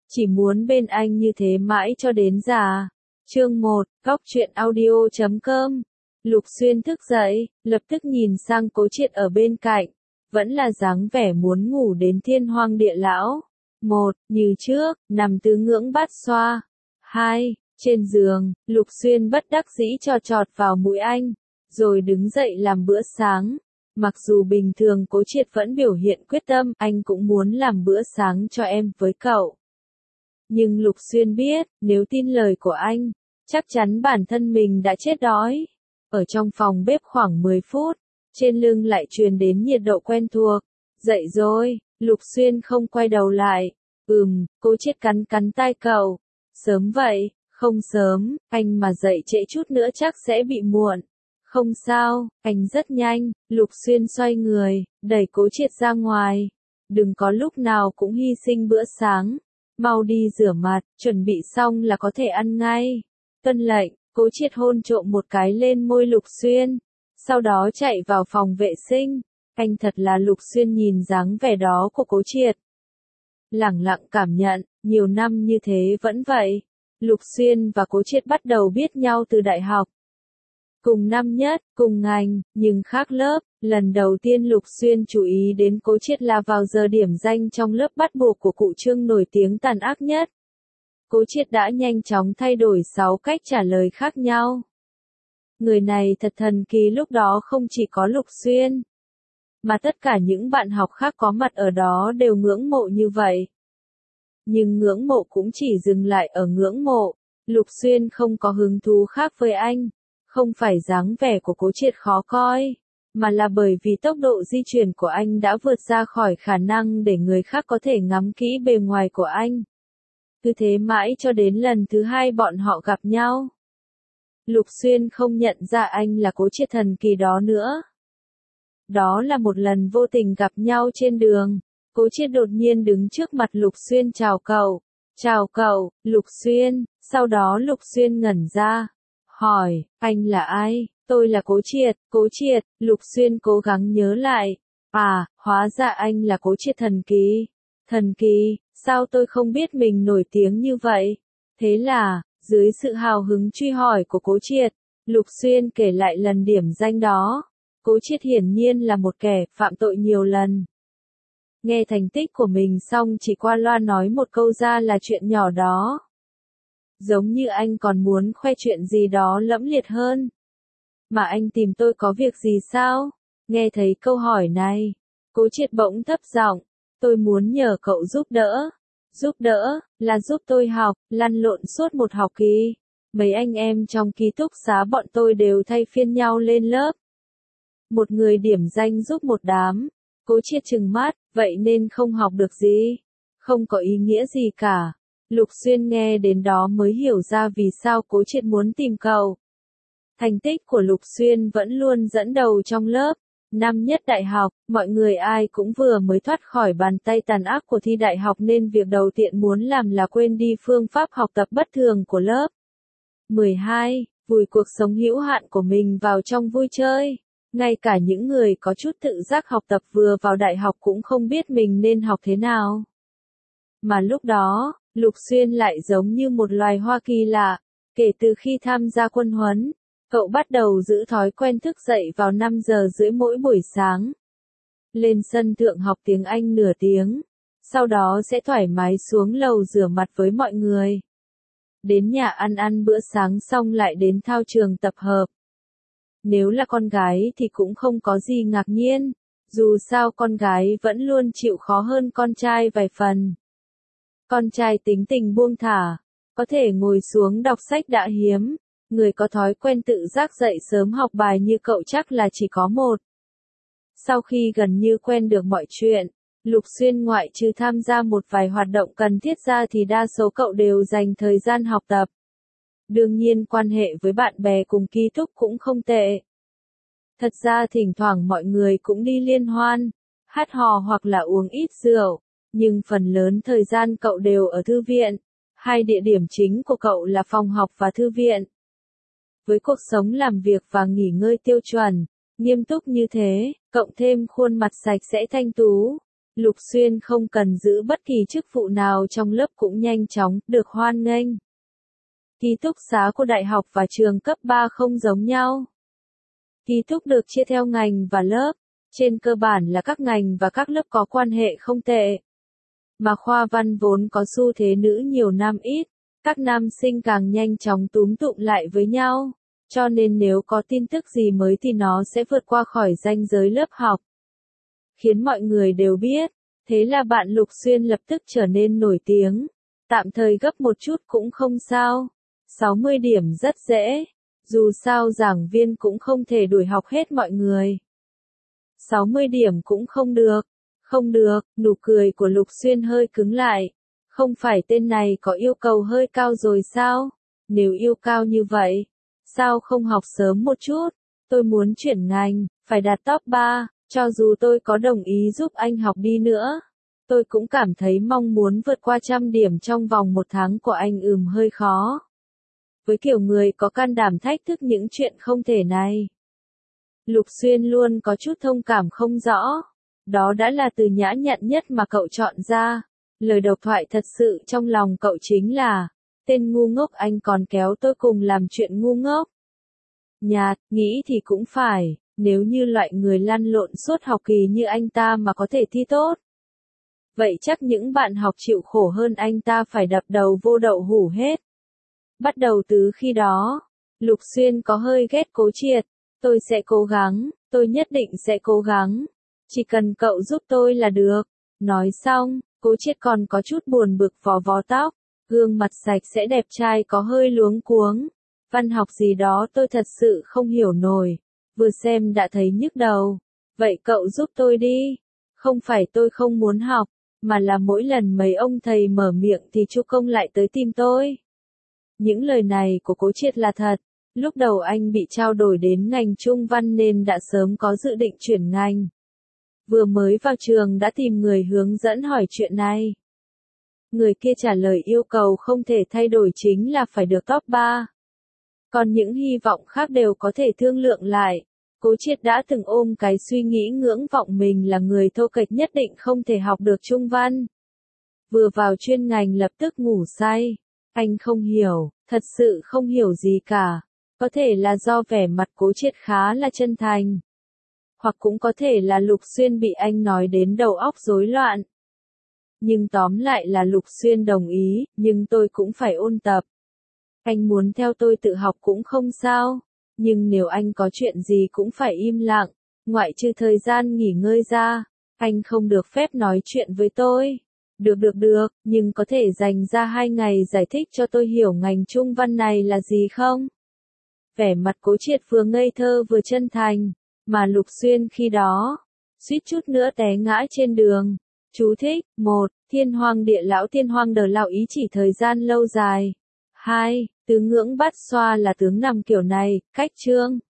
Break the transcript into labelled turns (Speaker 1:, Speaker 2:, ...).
Speaker 1: chỉ muốn bên anh như thế mãi cho đến già. Chương 1, Góc truyện audio.com. Lục Xuyên thức dậy, lập tức nhìn sang Cố Triệt ở bên cạnh, vẫn là dáng vẻ muốn ngủ đến thiên hoang địa lão. 1, như trước, nằm tứ ngưỡng bát xoa. 2, trên giường, Lục Xuyên bất đắc dĩ cho chọt vào mũi anh, rồi đứng dậy làm bữa sáng. Mặc dù bình thường Cố Triệt vẫn biểu hiện quyết tâm, anh cũng muốn làm bữa sáng cho em với cậu. Nhưng Lục Xuyên biết, nếu tin lời của anh, chắc chắn bản thân mình đã chết đói. Ở trong phòng bếp khoảng 10 phút, trên lưng lại truyền đến nhiệt độ quen thuộc. Dậy rồi, Lục Xuyên không quay đầu lại. Cố Triệt cắn cắn tai cậu. Sớm vậy, không sớm, anh mà dậy trễ chút nữa chắc sẽ bị muộn. Không sao, anh rất nhanh. Lục Xuyên xoay người, đẩy Cố Triệt ra ngoài. Đừng có lúc nào cũng hy sinh bữa sáng. Mau đi rửa mặt, chuẩn bị xong là có thể ăn ngay. Tuân lệnh. Cố Triệt hôn trộm một cái lên môi Lục Xuyên, sau đó chạy vào phòng vệ sinh. Anh thật là Lục Xuyên nhìn dáng vẻ đó của Cố Triệt. Lẳng lặng cảm nhận, nhiều năm như thế vẫn vậy. Lục Xuyên và Cố Triệt bắt đầu biết nhau từ đại học. Cùng năm nhất, cùng ngành, nhưng khác lớp. Lần đầu tiên Lục Xuyên chú ý đến Cố Triệt là vào giờ điểm danh trong lớp bắt buộc của cụ Trương nổi tiếng tàn ác nhất. Cố Triệt đã nhanh chóng thay đổi 6 cách trả lời khác nhau. Người này thật thần kỳ, lúc đó không chỉ có Lục Xuyên, mà tất cả những bạn học khác có mặt ở đó đều ngưỡng mộ như vậy. Nhưng ngưỡng mộ cũng chỉ dừng lại ở ngưỡng mộ. Lục Xuyên không có hứng thú khác với anh. Không phải dáng vẻ của Cố Triệt khó coi, mà là bởi vì tốc độ di chuyển của anh đã vượt ra khỏi khả năng để người khác có thể ngắm kỹ bề ngoài của anh. Cứ thế mãi cho đến lần thứ 2 bọn họ gặp nhau. Lục Xuyên không nhận ra anh là Cố Triệt thần kỳ đó nữa. Đó là một lần vô tình gặp nhau trên đường. Cố Triệt đột nhiên đứng trước mặt Lục Xuyên chào cậu. Chào cậu, Lục Xuyên. Sau đó Lục Xuyên ngẩn ra. Hỏi, anh là ai? Tôi là Cố Triệt. Cố Triệt. Lục Xuyên cố gắng nhớ lại. À, hóa ra anh là Cố Triệt thần kỳ. Thần kỳ, sao tôi không biết mình nổi tiếng như vậy? Thế là, dưới sự hào hứng truy hỏi của Cố Triệt, Lục Xuyên kể lại lần điểm danh đó. Cố Triệt hiển nhiên là một kẻ phạm tội nhiều lần. Nghe thành tích của mình xong chỉ qua loa nói một câu ra là chuyện nhỏ đó. Giống như anh còn muốn khoe chuyện gì đó lẫm liệt hơn. Mà anh tìm tôi có việc gì sao? Nghe thấy câu hỏi này, Cố Triệt bỗng thấp giọng. Tôi muốn nhờ cậu giúp đỡ. Giúp đỡ, là giúp tôi học, lăn lộn suốt một học kỳ. Mấy anh em trong ký túc xá bọn tôi đều thay phiên nhau lên lớp. Một người điểm danh giúp một đám. Cố Triệt trừng mắt, vậy nên không học được gì. Không có ý nghĩa gì cả. Lục Xuyên nghe đến đó mới hiểu ra vì sao Cố Triệt muốn tìm cậu. Thành tích của Lục Xuyên vẫn luôn dẫn đầu trong lớp. Năm nhất đại học, mọi người ai cũng vừa mới thoát khỏi bàn tay tàn ác của thi đại học nên việc đầu tiên muốn làm là quên đi phương pháp học tập bất thường của lớp. 12. Vùi cuộc sống hữu hạn của mình vào trong vui chơi. Ngay cả những người có chút tự giác học tập vừa vào đại học cũng không biết mình nên học thế nào. Mà lúc đó, Lục Xuyên lại giống như một loài hoa kỳ lạ. Kể từ khi tham gia quân huấn, cậu bắt đầu giữ thói quen thức dậy vào 5 giờ rưỡi mỗi buổi sáng. Lên sân thượng học tiếng Anh nửa tiếng. Sau đó sẽ thoải mái xuống lầu rửa mặt với mọi người. Đến nhà ăn bữa sáng xong lại đến thao trường tập hợp. Nếu là con gái thì cũng không có gì ngạc nhiên. Dù sao con gái vẫn luôn chịu khó hơn con trai vài phần. Con trai tính tình buông thả. Có thể ngồi xuống đọc sách đã hiếm. Người có thói quen tự giác dậy sớm học bài như cậu chắc là chỉ có một. Sau khi gần như quen được mọi chuyện, Lục Xuyên ngoại trừ tham gia một vài hoạt động cần thiết ra thì đa số cậu đều dành thời gian học tập. Đương nhiên quan hệ với bạn bè cùng ký túc cũng không tệ. Thật ra thỉnh thoảng mọi người cũng đi liên hoan, hát hò hoặc là uống ít rượu, nhưng phần lớn thời gian cậu đều ở thư viện. Hai địa điểm chính của cậu là phòng học và thư viện. Với cuộc sống làm việc và nghỉ ngơi tiêu chuẩn, nghiêm túc như thế, cộng thêm khuôn mặt sạch sẽ thanh tú, Lục Xuyên không cần giữ bất kỳ chức vụ nào trong lớp cũng nhanh chóng được hoan nghênh. Ký túc xá của đại học và trường cấp 3 không giống nhau. Ký túc được chia theo ngành và lớp, trên cơ bản là các ngành và các lớp có quan hệ không tệ. Mà khoa văn vốn có xu thế nữ nhiều nam ít, các nam sinh càng nhanh chóng túm tụm lại với nhau, cho nên nếu có tin tức gì mới thì nó sẽ vượt qua khỏi ranh giới lớp học. Khiến mọi người đều biết, thế là bạn Lục Xuyên lập tức trở nên nổi tiếng, tạm thời gấp một chút cũng không sao, 60 điểm rất dễ, dù sao giảng viên cũng không thể đuổi học hết mọi người. 60 điểm cũng không được. Không được, nụ cười của Lục Xuyên hơi cứng lại. Không phải tên này có yêu cầu hơi cao rồi sao? Nếu yêu cao như vậy, sao không học sớm một chút? Tôi muốn chuyển ngành, phải đạt top 3, cho dù tôi có đồng ý giúp anh học đi nữa. Tôi cũng cảm thấy mong muốn vượt qua 100 điểm trong vòng 1 tháng của anh hơi khó. Với kiểu người có can đảm thách thức những chuyện không thể này. Lục Xuyên luôn có chút thông cảm không rõ. Đó đã là từ nhã nhặn nhất mà cậu chọn ra. Lời độc thoại thật sự trong lòng cậu chính là, tên ngu ngốc anh còn kéo tôi cùng làm chuyện ngu ngốc. Nhạt, nghĩ thì cũng phải, nếu như loại người lăn lộn suốt học kỳ như anh ta mà có thể thi tốt. Vậy chắc những bạn học chịu khổ hơn anh ta phải đập đầu vô đậu hũ hết. Bắt đầu từ khi đó, Lục Xuyên có hơi ghét Cố Triệt. Tôi sẽ cố gắng, tôi nhất định sẽ cố gắng. Chỉ cần cậu giúp tôi là được. Nói xong, Cố Triệt còn có chút buồn bực vò vò tóc. Gương mặt sạch sẽ đẹp trai có hơi luống cuống. Văn học gì đó tôi thật sự không hiểu nổi. Vừa xem đã thấy nhức đầu. Vậy cậu giúp tôi đi. Không phải tôi không muốn học, mà là mỗi lần mấy ông thầy mở miệng thì Chu Công lại tới tìm tôi. Những lời này của Cố Triệt là thật. Lúc đầu anh bị trao đổi đến ngành Trung văn nên đã sớm có dự định chuyển ngành. Vừa mới vào trường đã tìm người hướng dẫn hỏi chuyện này. Người kia trả lời yêu cầu không thể thay đổi chính là phải được top 3. Còn những hy vọng khác đều có thể thương lượng lại. Cố Triệt đã từng ôm cái suy nghĩ ngưỡng vọng mình là người thô kệch nhất định không thể học được Trung văn. Vừa vào chuyên ngành lập tức ngủ say. Anh không hiểu, thật sự không hiểu gì cả. Có thể là do vẻ mặt Cố Triệt khá là chân thành. Hoặc cũng có thể là Lục Xuyên bị anh nói đến đầu óc rối loạn. Nhưng tóm lại là Lục Xuyên đồng ý, nhưng tôi cũng phải ôn tập. Anh muốn theo tôi tự học cũng không sao. Nhưng nếu anh có chuyện gì cũng phải im lặng, ngoại trừ thời gian nghỉ ngơi ra, anh không được phép nói chuyện với tôi. Được, nhưng có thể dành ra 2 ngày giải thích cho tôi hiểu ngành Trung văn này là gì không? Vẻ mặt Cố Triệt vừa ngây thơ vừa chân thành, mà Lục Xuyên khi đó, suýt chút nữa té ngã trên đường. Chú thích, 1. Thiên Hoang Địa Lão Thiên Hoang Đờ Lão ý chỉ thời gian lâu dài. 2. Tướng ngưỡng Bát Xoa là tướng nằm kiểu này, cách chương.